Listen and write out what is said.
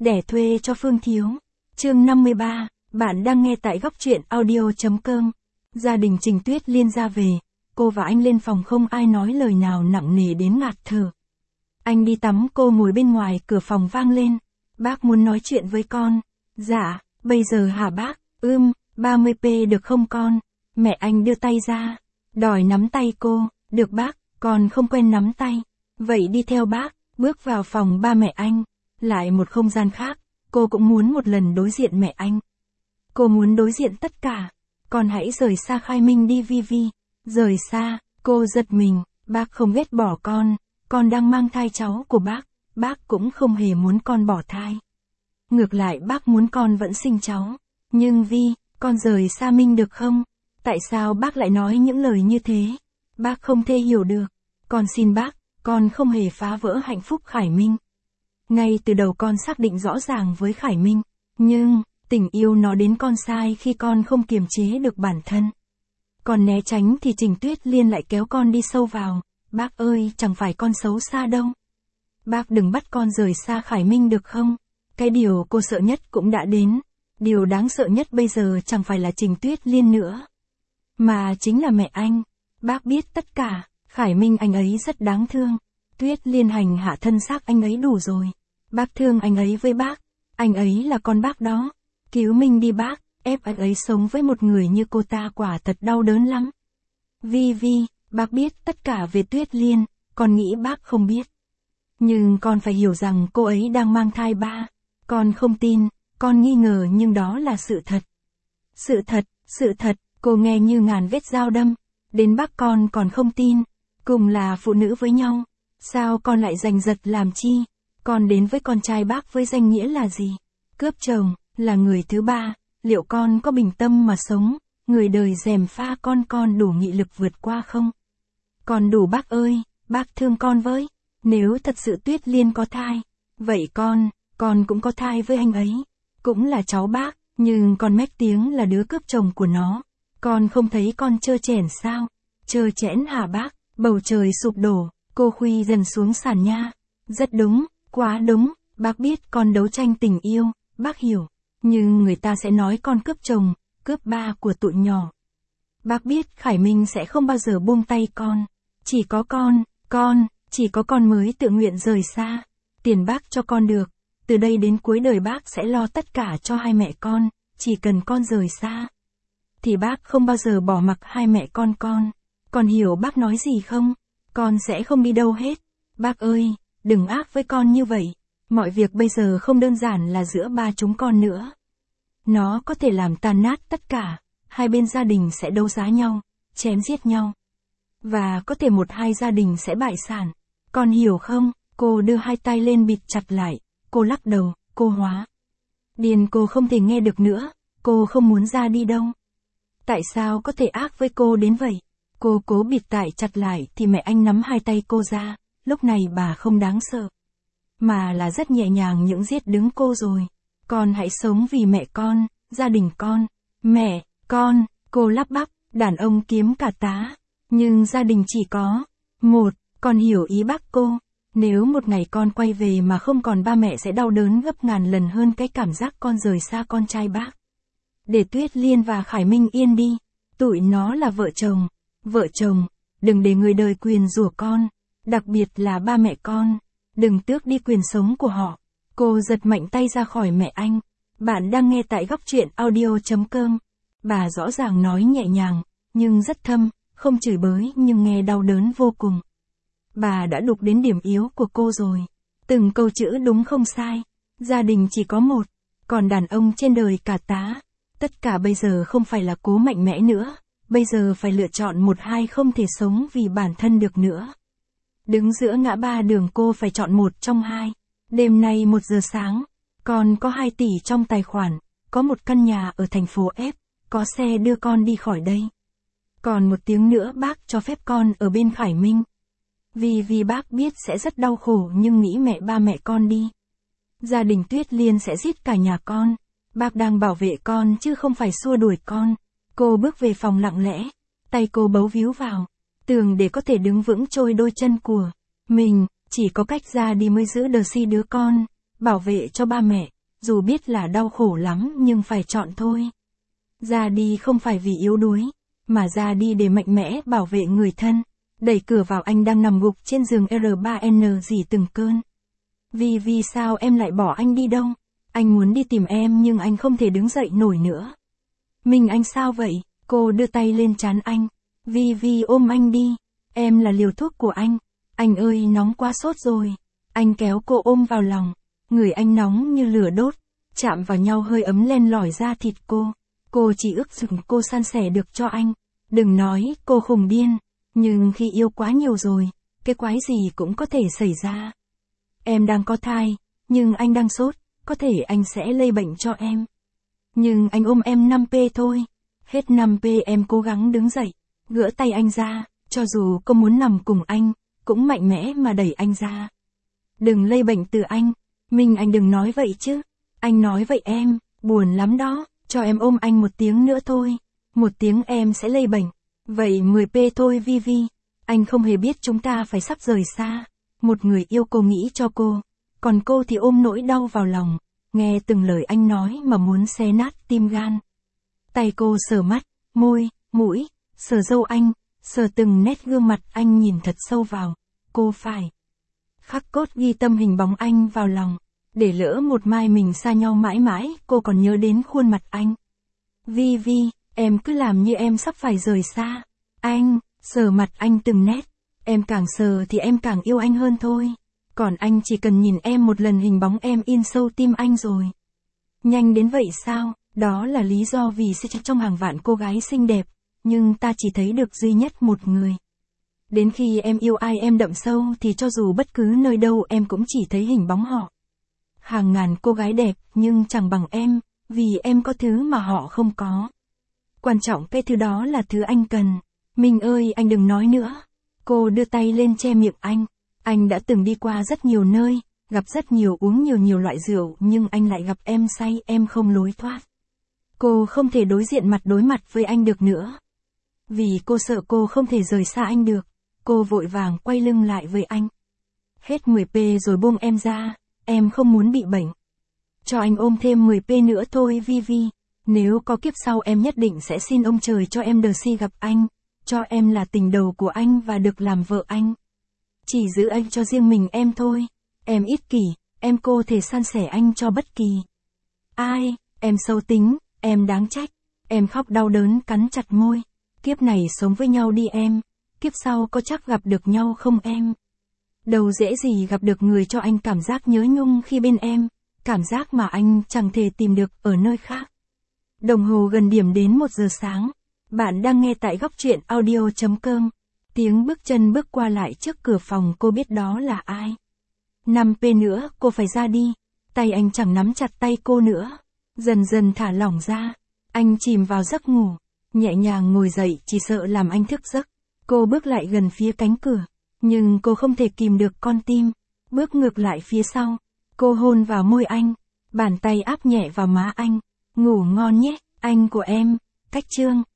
Đẻ thuê cho Phương Thiếu. Chương 53, bạn đang nghe tại góc truyện audio.com. Gia đình Trình Tuyết Liên ra về, cô và anh lên phòng không ai nói lời nào nặng nề đến ngạt thở. Anh đi tắm, cô ngồi bên ngoài, cửa phòng vang lên. Bác muốn nói chuyện với con. Dạ, bây giờ hả bác? 30p được không con? Mẹ anh đưa tay ra, đòi nắm tay cô. Được bác, con không quen nắm tay. Vậy đi theo bác, bước vào phòng ba mẹ anh. Lại một không gian khác, cô cũng muốn một lần đối diện mẹ anh. Cô muốn đối diện tất cả. Con hãy rời xa Khải Minh đi Vi. Rời xa, cô giật mình, bác không ghét bỏ con đang mang thai cháu của bác cũng không hề muốn con bỏ thai. Ngược lại bác muốn con vẫn sinh cháu. Nhưng Vi, con rời xa Minh được không? Tại sao bác lại nói những lời như thế? Bác không thể hiểu được. Con xin bác, con không hề phá vỡ hạnh phúc Khải Minh. Ngay từ đầu con xác định rõ ràng với Khải Minh, nhưng, tình yêu nó đến con sai khi con không kiềm chế được bản thân. Con né tránh thì Trình Tuyết Liên lại kéo con đi sâu vào. Bác ơi, chẳng phải con xấu xa đâu. Bác đừng bắt con rời xa Khải Minh được không? Cái điều cô sợ nhất cũng đã đến. Điều đáng sợ nhất bây giờ chẳng phải là Trình Tuyết Liên nữa, mà chính là mẹ anh. Bác biết tất cả, Khải Minh anh ấy rất đáng thương. Tuyết Liên hành hạ thân xác anh ấy đủ rồi. Bác thương anh ấy với bác. Anh ấy là con bác đó. Cứu Minh đi bác, ép anh ấy sống với một người như cô ta quả thật đau đớn lắm. Vi, bác biết tất cả về Tuyết Liên, con nghĩ bác không biết. Nhưng con phải hiểu rằng cô ấy đang mang thai ba. Con không tin, con nghi ngờ nhưng đó là sự thật. Sự thật, cô nghe như ngàn vết dao đâm. Đến bác con còn không tin. Cùng là phụ nữ với nhau. Sao con lại giành giật làm chi? Con đến với con trai bác với danh nghĩa là gì? Cướp chồng, là người thứ ba. Liệu con có bình tâm mà sống? Người đời gièm pha con đủ nghị lực vượt qua không? Con đủ bác ơi, bác thương con với. Nếu thật sự Tuyết Liên có thai, vậy con cũng có thai với anh ấy. Cũng là cháu bác, nhưng con mách tiếng là đứa cướp chồng của nó. Con không thấy con trơ trẽn sao? Trơ trẽn hả bác? Bầu trời sụp đổ, cô khuy dần xuống sàn nhà. Rất đúng, quá đúng, bác biết con đấu tranh tình yêu, bác hiểu. Nhưng người ta sẽ nói con cướp chồng, cướp ba của tụi nhỏ. Bác biết Khải Minh sẽ không bao giờ buông tay con. Chỉ có chỉ có con mới tự nguyện rời xa. Tiền bác cho con được. Từ đây đến cuối đời bác sẽ lo tất cả cho hai mẹ con. Chỉ cần con rời xa, thì bác không bao giờ bỏ mặc hai mẹ con. Con hiểu bác nói gì không? Con sẽ không đi đâu hết. Bác ơi, đừng ác với con như vậy. Mọi việc bây giờ không đơn giản là giữa ba chúng con nữa. Nó có thể làm tan nát tất cả. Hai bên gia đình sẽ đấu giá nhau, chém giết nhau. Và có thể một hai gia đình sẽ bại sản. Con hiểu không? Cô đưa hai tay lên bịt chặt lại. Cô lắc đầu, cô hóa điên, cô không thể nghe được nữa. Cô không muốn ra đi đâu. Tại sao có thể ác với cô đến vậy? Cô cố bịt tai chặt lại thì mẹ anh nắm hai tay cô ra. Lúc này bà không đáng sợ, mà là rất nhẹ nhàng những giết đứng cô rồi. Con hãy sống vì mẹ con, gia đình con. Mẹ, con, cô lắp bắp, đàn ông kiếm cả tá. Nhưng gia đình chỉ có một, con hiểu ý bác cô. Nếu một ngày con quay về mà không còn ba mẹ sẽ đau đớn gấp ngàn lần hơn cái cảm giác con rời xa con trai bác. Để Tuyết Liên và Khải Minh yên đi. Tụi nó là vợ chồng, đừng để người đời quyền rủa con. Đặc biệt là ba mẹ con. Đừng tước đi quyền sống của họ. Cô giật mạnh tay ra khỏi mẹ anh. Bạn đang nghe tại góc truyện audio.com. Bà rõ ràng nói nhẹ nhàng, nhưng rất thâm, không chửi bới nhưng nghe đau đớn vô cùng. Bà đã đụng đến điểm yếu của cô rồi. Từng câu chữ đúng không sai. Gia đình chỉ có một, còn đàn ông trên đời cả tá. Tất cả bây giờ không phải là cố mạnh mẽ nữa. Bây giờ phải lựa chọn một, hai, không thể sống vì bản thân được nữa. Đứng giữa ngã ba đường, cô phải chọn một trong hai. Đêm nay 1 giờ sáng, con có 2 tỷ trong tài khoản, có một căn nhà ở thành phố F, có xe đưa con đi khỏi đây. Còn 1 tiếng nữa bác cho phép con ở bên Khải Minh. Vì bác biết sẽ rất đau khổ nhưng nghĩ ba mẹ con đi. Gia đình Tuyết Liên sẽ giết cả nhà con. Bác đang bảo vệ con chứ không phải xua đuổi con. Cô bước về phòng lặng lẽ, tay cô bấu víu vào tường để có thể đứng vững trôi đôi chân của mình. Chỉ có cách ra đi mới giữ đờ si đứa con, bảo vệ cho ba mẹ. dù biết là đau khổ lắm nhưng phải chọn thôi. Ra đi không phải vì yếu đuối, mà ra đi để mạnh mẽ bảo vệ người thân. Đẩy cửa vào anh đang nằm gục trên giường R3N rỉ từng cơn. Vì sao em lại bỏ anh đi đâu? Anh muốn đi tìm em nhưng anh không thể đứng dậy nổi nữa. Mình anh sao vậy? Cô đưa tay lên trán anh. Vi ôm anh đi. Em là liều thuốc của anh. Anh ơi nóng quá sốt rồi. Anh kéo cô ôm vào lòng. Người anh nóng như lửa đốt. Chạm vào nhau hơi ấm len lỏi da thịt cô. Cô chỉ ước rằng cô san sẻ được cho anh. Đừng nói cô khùng điên. Nhưng khi yêu quá nhiều rồi, cái quái gì cũng có thể xảy ra. Em đang có thai, nhưng anh đang sốt, có thể anh sẽ lây bệnh cho em. Nhưng anh ôm em 5p thôi. Hết 5p em cố gắng đứng dậy, gỡ tay anh ra, cho dù cô muốn nằm cùng anh, cũng mạnh mẽ mà đẩy anh ra. Đừng lây bệnh từ anh, anh đừng nói vậy chứ. Anh nói vậy em, buồn lắm đó, cho em ôm anh 1 tiếng nữa thôi. 1 tiếng em sẽ lây bệnh. Vậy 10p thôi Vi. Anh không hề biết chúng ta phải sắp rời xa. Một người yêu cô nghĩ cho cô, còn cô thì ôm nỗi đau vào lòng, nghe từng lời anh nói mà muốn xé nát tim gan. Tay cô sờ mắt, môi, mũi, sờ râu anh, sờ từng nét gương mặt anh nhìn thật sâu vào. Cô phải khắc cốt ghi tâm hình bóng anh vào lòng, để lỡ một mai mình xa nhau mãi mãi, cô còn nhớ đến khuôn mặt anh. Vi, em cứ làm như em sắp phải rời xa. Anh, sờ mặt anh từng nét. Em càng sờ thì em càng yêu anh hơn thôi. Còn anh chỉ cần nhìn em một lần hình bóng em in sâu tim anh rồi. Nhanh đến vậy sao? Đó là lý do vì sẽ trong hàng vạn cô gái xinh đẹp, nhưng ta chỉ thấy được duy nhất một người. Đến khi em yêu ai em đậm sâu thì cho dù bất cứ nơi đâu em cũng chỉ thấy hình bóng họ. Hàng ngàn cô gái đẹp nhưng chẳng bằng em, vì em có thứ mà họ không có. Quan trọng cái thứ đó là thứ anh cần. Mình ơi anh đừng nói nữa. Cô đưa tay lên che miệng anh. Anh đã từng đi qua rất nhiều nơi, gặp rất nhiều uống nhiều loại rượu nhưng anh lại gặp em say em không lối thoát. Cô không thể đối diện đối mặt với anh được nữa. Vì cô sợ cô không thể rời xa anh được. Cô vội vàng quay lưng lại với anh. Hết 10p rồi buông em ra, em không muốn bị bệnh. Cho anh ôm thêm 10p nữa thôi Vi. Nếu có kiếp sau em nhất định sẽ xin ông trời cho em đờ si gặp anh. Cho em là tình đầu của anh và được làm vợ anh. Chỉ giữ anh cho riêng mình em thôi. Em ích kỷ, em cô thể san sẻ anh cho bất kỳ ai. Em xấu tính, em đáng trách. Em khóc đau đớn cắn chặt môi. Kiếp này sống với nhau đi em. Kiếp sau có chắc gặp được nhau không em? Đâu dễ gì gặp được người cho anh cảm giác nhớ nhung khi bên em. Cảm giác mà anh chẳng thể tìm được ở nơi khác. Đồng hồ gần điểm đến 1 giờ sáng. Bạn đang nghe tại góc truyện audio.com. Tiếng bước chân bước qua lại trước cửa phòng cô biết đó là ai. 5p nữa cô phải ra đi. Tay anh chẳng nắm chặt tay cô nữa. Dần dần thả lỏng ra. Anh chìm vào giấc ngủ. Nhẹ nhàng ngồi dậy chỉ sợ làm anh thức giấc. Cô bước lại gần phía cánh cửa. Nhưng cô không thể kìm được con tim. Bước ngược lại phía sau. Cô hôn vào môi anh. Bàn tay áp nhẹ vào má anh. Ngủ ngon nhé, anh của em. Cách chương.